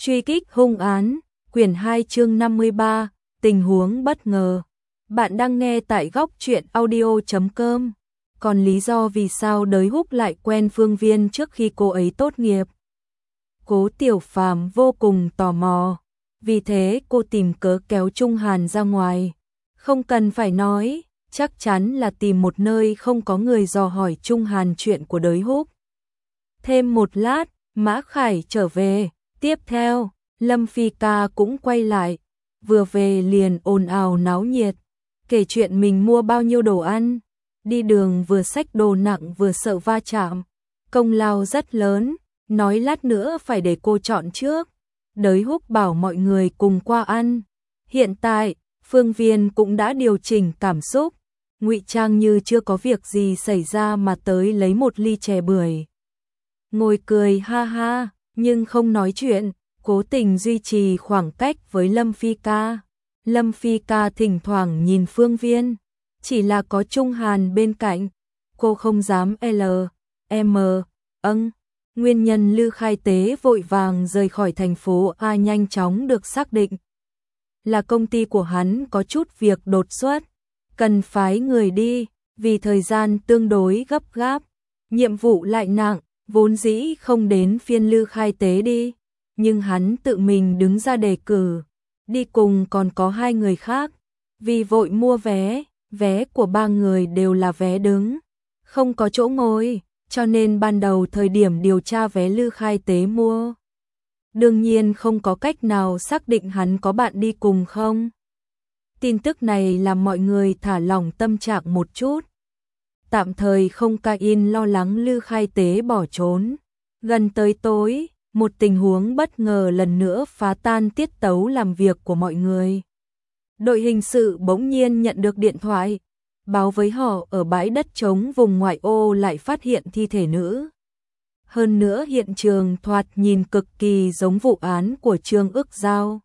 Truy kích hung án, quyển 2 chương 53, tình huống bất ngờ. Bạn đang nghe tại góc truyện audio.com. Còn lý do vì sao Đới Húc lại quen Phương Viên trước khi cô ấy tốt nghiệp? Cố Tiểu Phàm vô cùng tò mò, vì thế cô tìm cớ kéo Trung Hàn ra ngoài. Không cần phải nói, chắc chắn là tìm một nơi không có người dò hỏi Trung Hàn chuyện của Đới Húc. Thêm một lát, Mã Khải trở về. Tiếp theo, Lâm Phi Ca cũng quay lại, vừa về liền ồn ào náo nhiệt, kể chuyện mình mua bao nhiêu đồ ăn, đi đường vừa xách đồ nặng vừa sợ va chạm, công lao rất lớn, nói lát nữa phải để cô chọn trước. Đới Húc bảo mọi người cùng qua ăn. Hiện tại, Phương Viên cũng đã điều chỉnh cảm xúc, ngụy trang như chưa có việc gì xảy ra mà tới lấy một ly chè bưởi. Ngồi cười ha ha, nhưng không nói chuyện, cố tình duy trì khoảng cách với Lâm Phi Ca. Lâm Phi Ca thỉnh thoảng nhìn Phương Viên, chỉ là có Trung Hàn bên cạnh, cô không dám Nguyên nhân Lư Khai Tế vội vàng rời khỏi thành phố A nhanh chóng được xác định là công ty của hắn có chút việc đột xuất, cần phái người đi, vì thời gian tương đối gấp gáp, nhiệm vụ lại nặng. Vốn dĩ không đến phiên Lư Khai Tế đi, nhưng hắn tự mình đứng ra đề cử, đi cùng còn có 2 người khác, vì vội mua vé của 3 người đều là vé đứng, không có chỗ ngồi, cho nên ban đầu thời điểm điều tra vé Lư Khai Tế mua. Đương nhiên không có cách nào xác định hắn có bạn đi cùng không. Tin tức này làm mọi người thả lỏng tâm trạng một chút. Tạm thời không ca in lo lắng Lư Khai Tế bỏ trốn. Gần tới tối, một tình huống bất ngờ lần nữa phá tan tiết tấu làm việc của mọi người. Đội hình sự bỗng nhiên nhận được điện thoại, báo với họ ở bãi đất trống vùng ngoại ô lại phát hiện thi thể nữ. Hơn nữa hiện trường thoạt nhìn cực kỳ giống vụ án của Trương Ức Giao.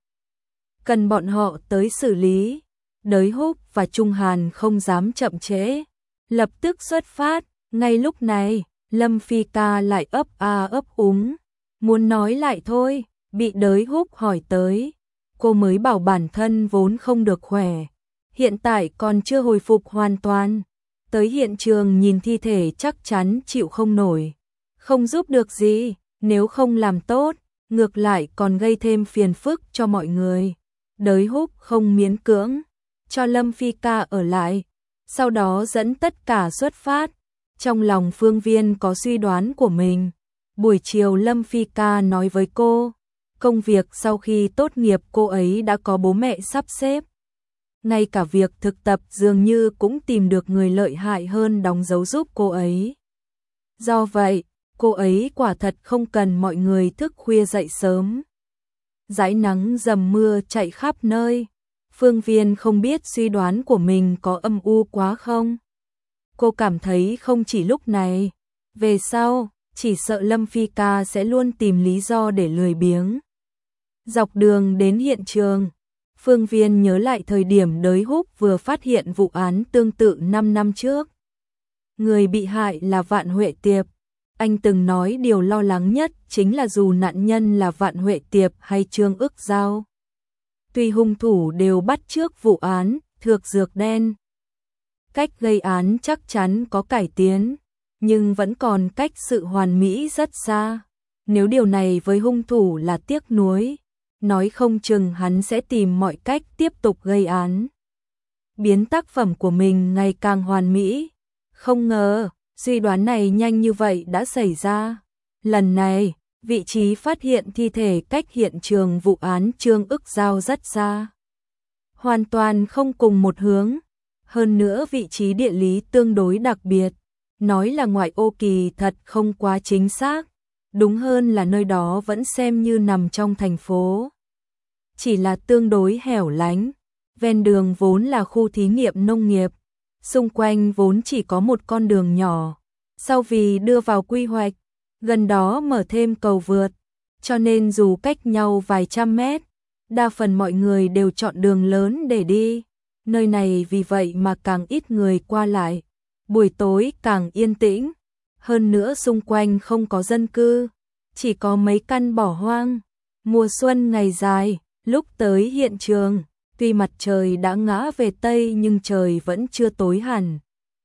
Cần bọn họ tới xử lý. Đới Húc và Trung Hàn không dám chậm trễ, lập tức xuất phát. Ngay lúc này, Lâm Phi Ca lại ấp úng, muốn nói lại thôi, bị Đới Húc hỏi tới. Cô mới bảo bản thân vốn không được khỏe, hiện tại còn chưa hồi phục hoàn toàn. Tới hiện trường nhìn thi thể chắc chắn chịu không nổi, không giúp được gì, nếu không làm tốt, ngược lại còn gây thêm phiền phức cho mọi người. Đới Húc không miễn cưỡng, cho Lâm Phi Ca ở lại, sau đó dẫn tất cả xuất phát. Trong lòng Phương Viên có suy đoán của mình. Buổi chiều Lâm Phi Ca nói với cô, công việc sau khi tốt nghiệp cô ấy đã có bố mẹ sắp xếp. Ngay cả việc thực tập dường như cũng tìm được người lợi hại hơn đóng dấu giúp cô ấy. Do vậy, cô ấy quả thật không cần mọi người thức khuya dậy sớm. Dãi nắng dầm mưa chạy khắp nơi. Phương Viên không biết suy đoán của mình có âm u quá không. Cô cảm thấy không chỉ lúc này, về sau, chỉ sợ Lâm Phi Ca sẽ luôn tìm lý do để lười biếng. Dọc đường đến hiện trường, Phương Viên nhớ lại thời điểm Đới Húc vừa phát hiện vụ án tương tự 5 năm trước. Người bị hại là Vạn Huệ Tiệp. Anh từng nói điều lo lắng nhất chính là dù nạn nhân là Vạn Huệ Tiệp hay Trương Ức Giao. Tuy hung thủ đều bắt chước vụ án, thược dược đen. Cách gây án chắc chắn có cải tiến, nhưng vẫn còn cách sự hoàn mỹ rất xa. Nếu điều này với hung thủ là tiếc nuối, nói không chừng hắn sẽ tìm mọi cách tiếp tục gây án, biến tác phẩm của mình ngày càng hoàn mỹ. Không ngờ, suy đoán này nhanh như vậy đã xảy ra. Lần này, vị trí phát hiện thi thể cách hiện trường vụ án Trương Ức Giao rất xa, hoàn toàn không cùng một hướng. Hơn nữa vị trí địa lý tương đối đặc biệt, nói là ngoại ô kỳ thật không quá chính xác, đúng hơn là nơi đó vẫn xem như nằm trong thành phố. Chỉ là tương đối hẻo lánh, ven đường vốn là khu thí nghiệm nông nghiệp, xung quanh vốn chỉ có một con đường nhỏ, sau vì đưa vào quy hoạch, gần đó mở thêm cầu vượt, cho nên dù cách nhau vài trăm mét, đa phần mọi người đều chọn đường lớn để đi. Nơi này vì vậy mà càng ít người qua lại, buổi tối càng yên tĩnh, hơn nữa xung quanh không có dân cư, chỉ có mấy căn bỏ hoang. Mùa xuân ngày dài, lúc tới hiện trường, tuy mặt trời đã ngã về Tây nhưng trời vẫn chưa tối hẳn.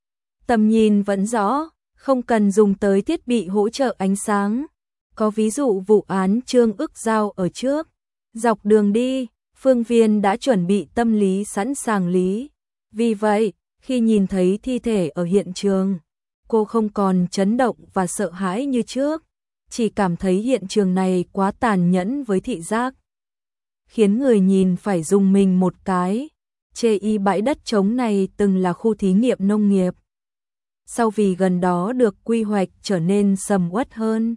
Tầm nhìn vẫn rõ, không cần dùng tới thiết bị hỗ trợ ánh sáng. Có ví dụ vụ án Trương Ức Giao ở trước. Dọc đường đi, Phương Viên đã chuẩn bị tâm lý sẵn sàng lý. Vì vậy, khi nhìn thấy thi thể ở hiện trường, cô không còn chấn động và sợ hãi như trước, chỉ cảm thấy hiện trường này quá tàn nhẫn với thị giác, khiến người nhìn phải rùng mình một cái. Chê y bãi đất trống này từng là khu thí nghiệm nông nghiệp. Sau vì gần đó được quy hoạch trở nên sầm uất hơn,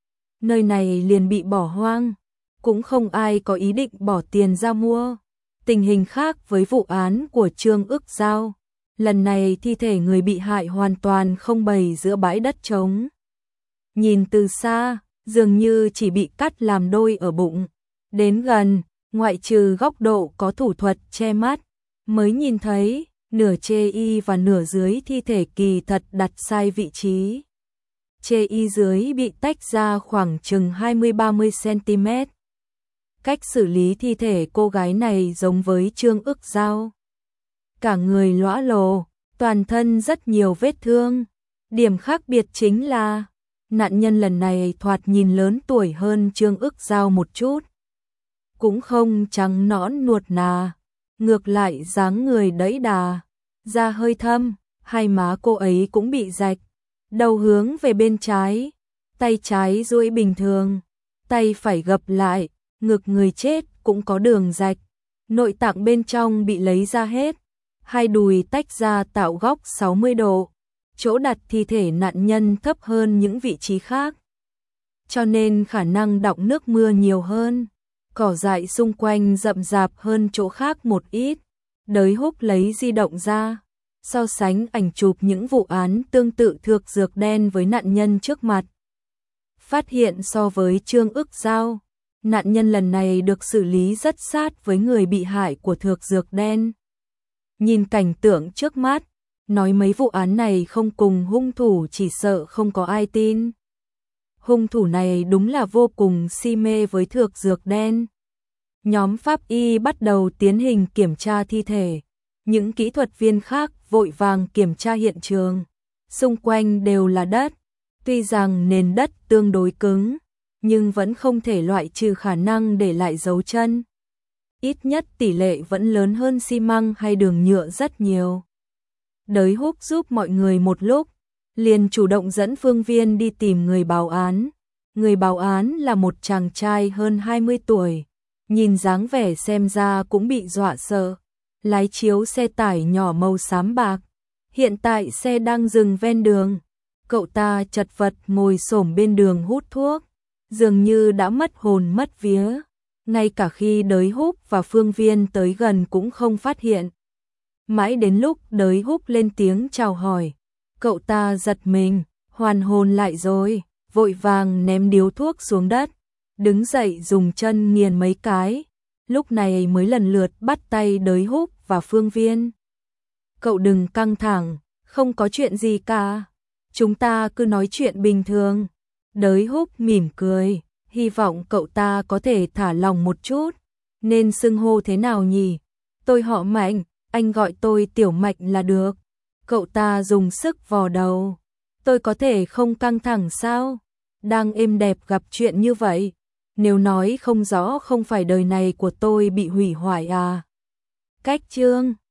nơi này liền bị bỏ hoang, cũng không ai có ý định bỏ tiền ra mua. Tình hình khác với vụ án của Trương Ức Giao, lần này thi thể người bị hại hoàn toàn không bày giữa bãi đất trống. Nhìn từ xa, dường như chỉ bị cắt làm đôi ở bụng. Đến gần, ngoại trừ góc độ có thủ thuật che mắt, mới nhìn thấy nửa chê y và nửa dưới thi thể kỳ thật đặt sai vị trí. Chê y dưới bị tách ra khoảng chừng 20-30 cm. Cách xử lý thi thể cô gái này giống với Trương Ức Giao. Cả người lõa lồ, toàn thân rất nhiều vết thương. Điểm khác biệt chính là nạn nhân lần này thoạt nhìn lớn tuổi hơn Trương Ức Giao một chút. Cũng không trắng nõn nuột nà, ngược lại dáng người đẫy đà, da hơi thâm, hai má cô ấy cũng bị rạch, đầu hướng về bên trái, tay trái duỗi bình thường, tay phải gập lại, ngực người chết cũng có đường rạch, nội tạng bên trong bị lấy ra hết, hai đùi tách ra tạo góc 60 độ, chỗ đặt thi thể nạn nhân thấp hơn những vị trí khác, cho nên khả năng đọng nước mưa nhiều hơn. Cỏ dại xung quanh rậm rạp hơn chỗ khác một ít. Đới Húc lấy di động ra, so sánh ảnh chụp những vụ án tương tự thược dược đen với nạn nhân trước mặt. Phát hiện so với Trương Ức Giao, nạn nhân lần này được xử lý rất sát với người bị hại của thược dược đen. Nhìn cảnh tượng trước mắt, nói mấy vụ án này không cùng hung thủ chỉ sợ không có ai tin. Hung thủ này đúng là vô cùng si mê với thược dược đen. Nhóm pháp y bắt đầu tiến hành kiểm tra thi thể. Những kỹ thuật viên khác vội vàng kiểm tra hiện trường. Xung quanh đều là đất. Tuy rằng nền đất tương đối cứng, nhưng vẫn không thể loại trừ khả năng để lại dấu chân. Ít nhất tỷ lệ vẫn lớn hơn xi măng hay đường nhựa rất nhiều. Đới Húc giúp mọi người một lúc, liền chủ động dẫn Phương Viên đi tìm người báo án. Người báo án là một chàng trai hơn 20 tuổi, nhìn dáng vẻ xem ra cũng bị dọa sợ, lái chiếu xe tải nhỏ màu xám bạc. Hiện tại xe đang dừng ven đường, cậu ta chật vật ngồi xổm bên đường hút thuốc, dường như đã mất hồn mất vía, ngay cả khi Đới Húc và Phương Viên tới gần cũng không phát hiện. Mãi đến lúc Đới Húc lên tiếng chào hỏi, cậu ta giật mình, hoàn hồn lại rồi, vội vàng ném điếu thuốc xuống đất, đứng dậy dùng chân nghiền mấy cái, lúc này mới lần lượt bắt tay Đới Húc và Phương Viên. Cậu đừng căng thẳng, không có chuyện gì cả, chúng ta cứ nói chuyện bình thường. Đới Húc mỉm cười, hy vọng cậu ta có thể thả lòng một chút. Nên xưng hô thế nào nhỉ? Tôi họ Mạnh, anh gọi tôi Tiểu Mạnh là được. Cậu ta dùng sức vò đầu. Tôi có thể không căng thẳng sao? Đang êm đẹp gặp chuyện như vậy. Nếu nói không rõ không phải đời này của tôi bị hủy hoại à? Cách chương